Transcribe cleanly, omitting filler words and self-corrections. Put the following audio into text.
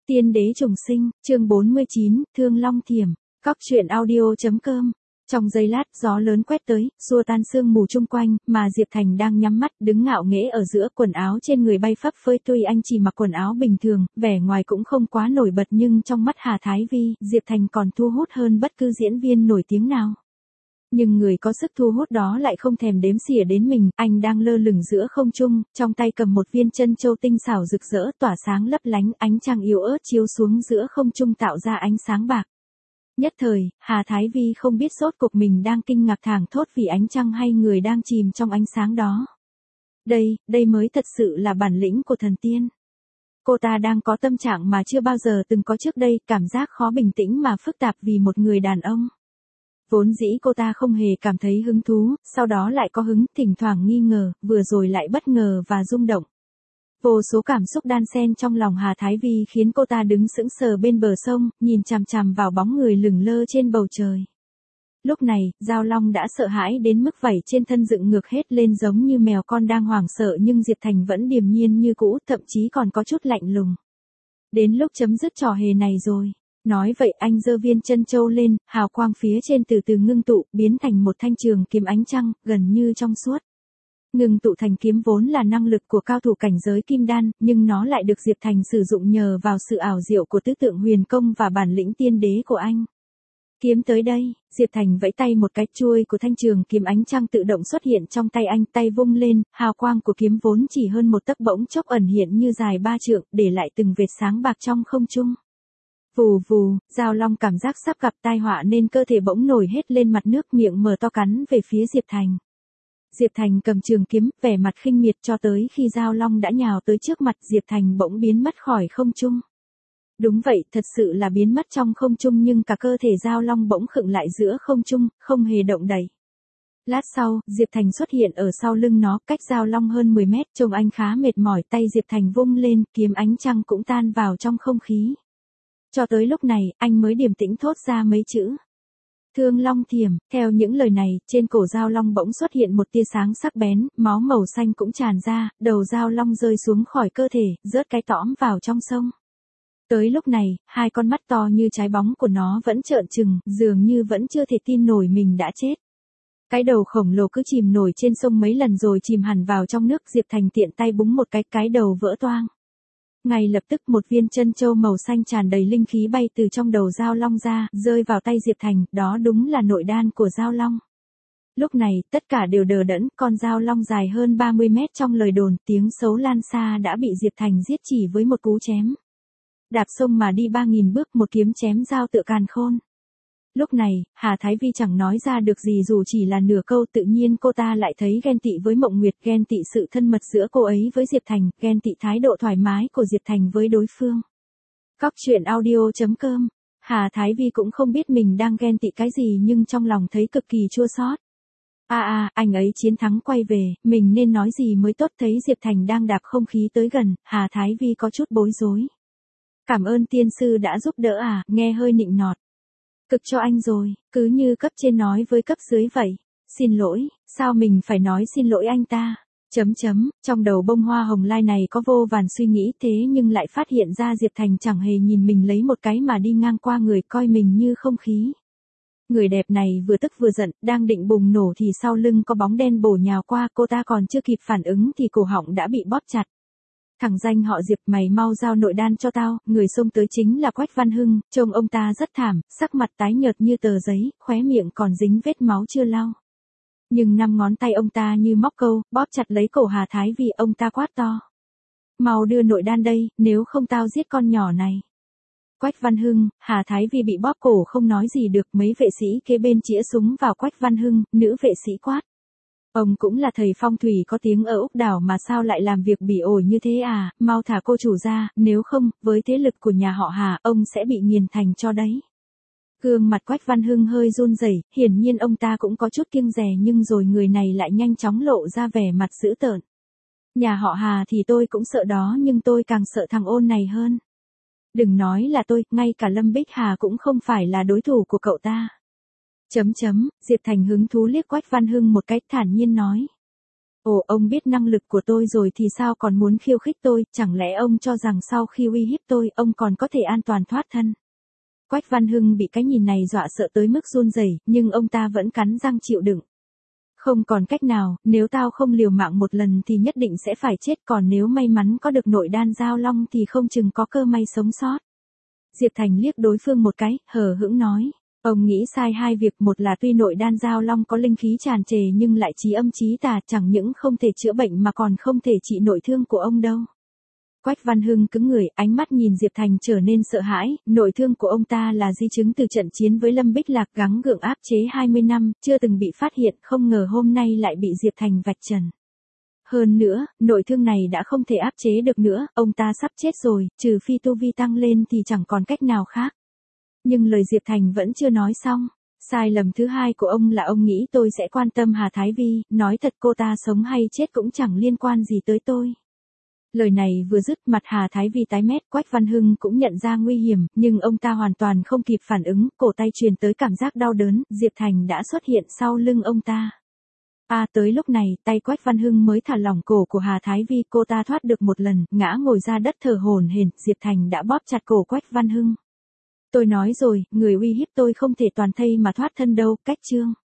Tiên đế trùng sinh, chương 49, Thương Long Thiểm, Cóc truyện audio.com. Trong giây lát gió lớn quét tới, xua tan sương mù chung quanh, mà Diệp Thành đang nhắm mắt đứng ngạo nghễ ở giữa, quần áo trên người bay phấp phới. Tuy anh chỉ mặc quần áo bình thường, vẻ ngoài cũng không quá nổi bật, nhưng trong mắt Hà Thái Vi, Diệp Thành còn thu hút hơn bất cứ diễn viên nổi tiếng nào. Nhưng người có sức thu hút đó lại không thèm đếm xỉa đến mình, anh đang lơ lửng giữa không trung, trong tay cầm một viên chân châu tinh xảo rực rỡ tỏa sáng lấp lánh, ánh trăng yếu ớt chiếu xuống giữa không trung tạo ra ánh sáng bạc. Nhất thời, Hà Thái Vi không biết rốt cuộc mình đang kinh ngạc thảng thốt vì ánh trăng hay người đang chìm trong ánh sáng đó. Đây mới thật sự là bản lĩnh của thần tiên. Cô ta đang có tâm trạng mà chưa bao giờ từng có trước đây, cảm giác khó bình tĩnh mà phức tạp vì một người đàn ông. Vốn dĩ cô ta không hề cảm thấy hứng thú, sau đó lại có hứng, thỉnh thoảng nghi ngờ, vừa rồi lại bất ngờ và rung động. Vô số cảm xúc đan xen trong lòng Hà Thái Vi khiến cô ta đứng sững sờ bên bờ sông, nhìn chằm chằm vào bóng người lửng lơ trên bầu trời. Lúc này, Giao Long đã sợ hãi đến mức vảy trên thân dựng ngược hết lên giống như mèo con đang hoảng sợ, nhưng Diệp Thành vẫn điềm nhiên như cũ, thậm chí còn có chút lạnh lùng. Đến lúc chấm dứt trò hề này rồi. Nói vậy anh giơ viên chân châu lên, hào quang phía trên từ từ ngưng tụ, biến thành một thanh trường kiếm ánh trăng, gần như trong suốt. Ngưng tụ thành kiếm vốn là năng lực của cao thủ cảnh giới kim đan, nhưng nó lại được Diệp Thành sử dụng nhờ vào sự ảo diệu của tứ tượng huyền công và bản lĩnh tiên đế của anh. Kiếm tới đây, Diệp Thành vẫy tay một cái, chuôi của thanh trường kiếm ánh trăng tự động xuất hiện trong tay anh, tay vung lên, hào quang của kiếm vốn chỉ hơn một tấc bỗng chốc ẩn hiện như dài 3 trượng, để lại từng vệt sáng bạc trong không trung. Vù vù, Giao Long cảm giác sắp gặp tai họa nên cơ thể bỗng nổi hết lên mặt nước, miệng mở to cắn về phía Diệp Thành. Diệp Thành cầm trường kiếm, vẻ mặt khinh miệt, cho tới khi Giao Long đã nhào tới trước mặt, Diệp Thành bỗng biến mất khỏi không trung. Đúng vậy, thật sự là biến mất trong không trung, nhưng cả cơ thể Giao Long bỗng khựng lại giữa không trung, không hề động đậy. Lát sau, Diệp Thành xuất hiện ở sau lưng nó, cách Giao Long hơn 10 mét, trông anh khá mệt mỏi, tay Diệp Thành vung lên, kiếm ánh trăng cũng tan vào trong không khí. Cho tới lúc này, anh mới điềm tĩnh thốt ra mấy chữ. Thương Long Thiểm. Theo những lời này, trên cổ Giao Long bỗng xuất hiện một tia sáng sắc bén, máu màu xanh cũng tràn ra, đầu Giao Long rơi xuống khỏi cơ thể, rớt cái tõm vào trong sông. Tới lúc này, hai con mắt to như trái bóng của nó vẫn trợn trừng, dường như vẫn chưa thể tin nổi mình đã chết. Cái đầu khổng lồ cứ chìm nổi trên sông mấy lần rồi chìm hẳn vào trong nước. Diệp Thành tiện tay búng một cái đầu vỡ toang. Ngay lập tức một viên chân châu màu xanh tràn đầy linh khí bay từ trong đầu Giao Long ra, rơi vào tay Diệp Thành, đó đúng là nội đan của Giao Long. Lúc này, tất cả đều đờ đẫn, con Giao Long dài hơn 30 mét trong lời đồn, tiếng xấu lan xa đã bị Diệp Thành giết chỉ với một cú chém. Đạp sông mà đi 3.000 bước, một kiếm chém dao tựa càn khôn. Lúc này, Hà Thái Vi chẳng nói ra được gì dù chỉ là nửa câu, tự nhiên cô ta lại thấy ghen tị với Mộng Nguyệt, ghen tị sự thân mật giữa cô ấy với Diệp Thành, ghen tị thái độ thoải mái của Diệp Thành với đối phương. Cóc truyện audio.com. Hà Thái Vi cũng không biết mình đang ghen tị cái gì, nhưng trong lòng thấy cực kỳ chua xót. Anh ấy chiến thắng quay về, mình nên nói gì mới tốt? Thấy Diệp Thành đang đạp không khí tới gần, Hà Thái Vi có chút bối rối. Cảm ơn tiên sư đã giúp đỡ nghe hơi nịnh nọt. Cực cho anh rồi, cứ như cấp trên nói với cấp dưới vậy. Xin lỗi, sao mình phải nói xin lỗi anh ta? Trong đầu bông hoa hồng lai này có vô vàn suy nghĩ, thế nhưng lại phát hiện ra Diệp Thành chẳng hề nhìn mình lấy một cái mà đi ngang qua người, coi mình như không khí. Người đẹp này vừa tức vừa giận, đang định bùng nổ thì sau lưng có bóng đen bổ nhào qua, cô ta còn chưa kịp phản ứng thì cổ họng đã bị bóp chặt. Thằng danh họ Diệp, mày mau giao nội đan cho tao. Người xông tới chính là Quách Văn Hưng, trông ông ta rất thảm, sắc mặt tái nhợt như tờ giấy, khóe miệng còn dính vết máu chưa lau. Nhưng 5 ngón tay ông ta như móc câu, bóp chặt lấy cổ Hà Thái Vi, ông ta quát to. Mau đưa nội đan đây, nếu không tao giết con nhỏ này. Quách Văn Hưng, Hà Thái Vi bị bóp cổ không nói gì được, mấy vệ sĩ kế bên chĩa súng vào Quách Văn Hưng, nữ vệ sĩ quát. Ông cũng là thầy phong thủy có tiếng ở Úc Đảo mà sao lại làm việc bỉ ổi như thế mau thả cô chủ ra, nếu không, với thế lực của nhà họ Hà, ông sẽ bị nghiền thành cho đấy. Gương mặt Quách Văn Hưng hơi run rẩy, hiển nhiên ông ta cũng có chút kiêng dè, nhưng rồi người này lại nhanh chóng lộ ra vẻ mặt dữ tợn. Nhà họ Hà thì tôi cũng sợ đó, nhưng tôi càng sợ thằng ôn này hơn. Đừng nói là tôi, ngay cả Lâm Bích Hà cũng không phải là đối thủ của cậu ta. Diệp Thành hứng thú liếc Quách Văn Hưng một cái, thản nhiên nói. Ồ, ông biết năng lực của tôi rồi thì sao còn muốn khiêu khích tôi, chẳng lẽ ông cho rằng sau khi uy hiếp tôi, ông còn có thể an toàn thoát thân? Quách Văn Hưng bị cái nhìn này dọa sợ tới mức run rẩy, nhưng ông ta vẫn cắn răng chịu đựng. Không còn cách nào, nếu tao không liều mạng một lần thì nhất định sẽ phải chết, còn nếu may mắn có được nội đan giao long thì không chừng có cơ may sống sót. Diệp Thành liếc đối phương một cái, hờ hững nói. Ông nghĩ sai hai việc, một là tuy nội đan giao long có linh khí tràn trề nhưng lại trí âm trí tà, chẳng những không thể chữa bệnh mà còn không thể trị nội thương của ông đâu. Quách Văn Hưng cứng người, ánh mắt nhìn Diệp Thành trở nên sợ hãi, nội thương của ông ta là di chứng từ trận chiến với Lâm Bích Lạc gắng gượng áp chế 20 năm, chưa từng bị phát hiện, không ngờ hôm nay lại bị Diệp Thành vạch trần. Hơn nữa, nội thương này đã không thể áp chế được nữa, ông ta sắp chết rồi, trừ phi tu vi tăng lên thì chẳng còn cách nào khác. Nhưng lời Diệp Thành vẫn chưa nói xong. Sai lầm thứ hai của ông là ông nghĩ tôi sẽ quan tâm Hà Thái Vi, nói thật cô ta sống hay chết cũng chẳng liên quan gì tới tôi. Lời này vừa dứt, mặt Hà Thái Vi tái mét, Quách Văn Hưng cũng nhận ra nguy hiểm, nhưng ông ta hoàn toàn không kịp phản ứng, cổ tay truyền tới cảm giác đau đớn, Diệp Thành đã xuất hiện sau lưng ông ta. Tới lúc này, tay Quách Văn Hưng mới thả lỏng cổ của Hà Thái Vi, cô ta thoát được một lần, ngã ngồi ra đất thở hổn hển, Diệp Thành đã bóp chặt cổ Quách Văn Hưng. Tôi nói rồi, người uy hiếp tôi không thể toàn thây mà thoát thân đâu, cách chương.